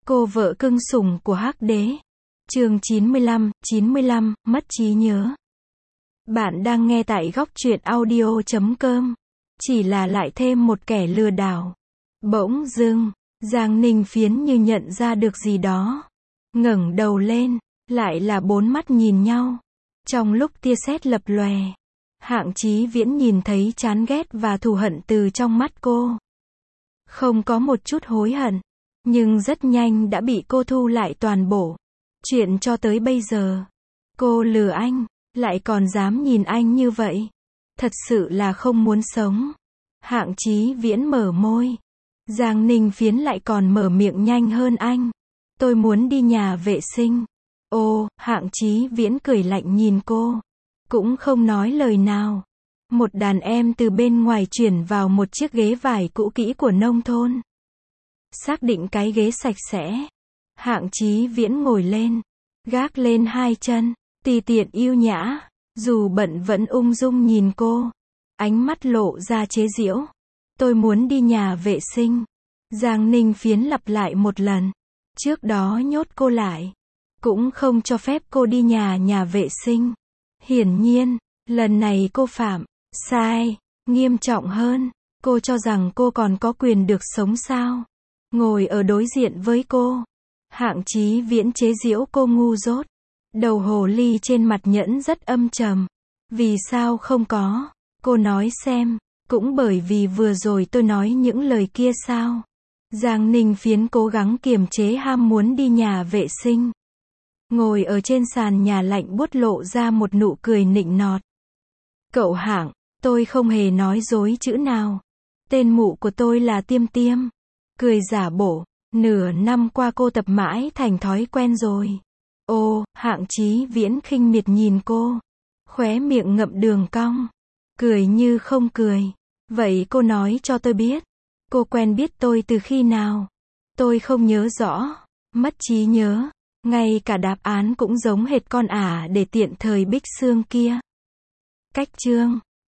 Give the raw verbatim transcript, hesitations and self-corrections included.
Cô vợ cưng sủng của Hắc Đế. Chương chín mươi lăm, chín mươi lăm, mất trí nhớ. Bạn đang nghe tại góc truyện audio chấm com. Chỉ là lại thêm một kẻ lừa đảo. Bỗng dưng, Giang Ninh Phiến như nhận ra được gì đó. Ngẩng đầu lên, lại là bốn mắt nhìn nhau. Trong lúc tia sét lập lòe, Hạng Chí Viễn nhìn thấy chán ghét và thù hận từ trong mắt cô. Không có một chút hối hận, nhưng rất nhanh đã bị cô thu lại toàn bộ. Chuyện cho tới bây giờ, cô lừa anh, lại còn dám nhìn anh như vậy. Thật sự là không muốn sống. Hạng Chí Viễn mở môi. Giang Ninh Phiến lại còn mở miệng nhanh hơn anh. Tôi muốn đi nhà vệ sinh. Ô, Hạng Chí Viễn cười lạnh nhìn cô. Cũng không nói lời nào. Một đàn em từ bên ngoài chuyển vào một chiếc ghế vải cũ kỹ của nông thôn. Xác định cái ghế sạch sẽ. Hạng Chí Viễn ngồi lên. Gác lên hai chân. Tùy tiện yêu nhã. Dù bận vẫn ung dung nhìn cô. Ánh mắt lộ ra chế giễu. Tôi muốn đi nhà vệ sinh. Giang Ninh Phiến lặp lại một lần. Trước đó nhốt cô lại. Cũng không cho phép cô đi nhà nhà vệ sinh. Hiển nhiên, lần này cô phạm sai, nghiêm trọng hơn. Cô cho rằng cô còn có quyền được sống sao? Ngồi ở đối diện với cô. Hạng Chí Viễn chế giễu cô ngu dốt. Đầu hồ ly trên mặt nhẫn rất âm trầm. Vì sao không có? Cô nói xem. Cũng bởi vì vừa rồi tôi nói những lời kia sao? Giang Ninh Phiến cố gắng kiềm chế ham muốn đi nhà vệ sinh. Ngồi ở trên sàn nhà lạnh buốt lộ ra một nụ cười nịnh nọt. Cậu Hạng, tôi không hề nói dối chữ nào. Tên mụ của tôi là Tiêm Tiêm. Cười giả bổ, nửa năm qua cô tập mãi thành thói quen rồi. Ô, Hạng Chí Viễn khinh miệt nhìn cô. Khóe miệng ngậm đường cong. Cười như không cười. Vậy cô nói cho tôi biết. Cô quen biết tôi từ khi nào? Tôi không nhớ rõ. Mất trí nhớ. Ngay cả đáp án cũng giống hệt con ả để tiện thời Bích Xương kia. Cách chương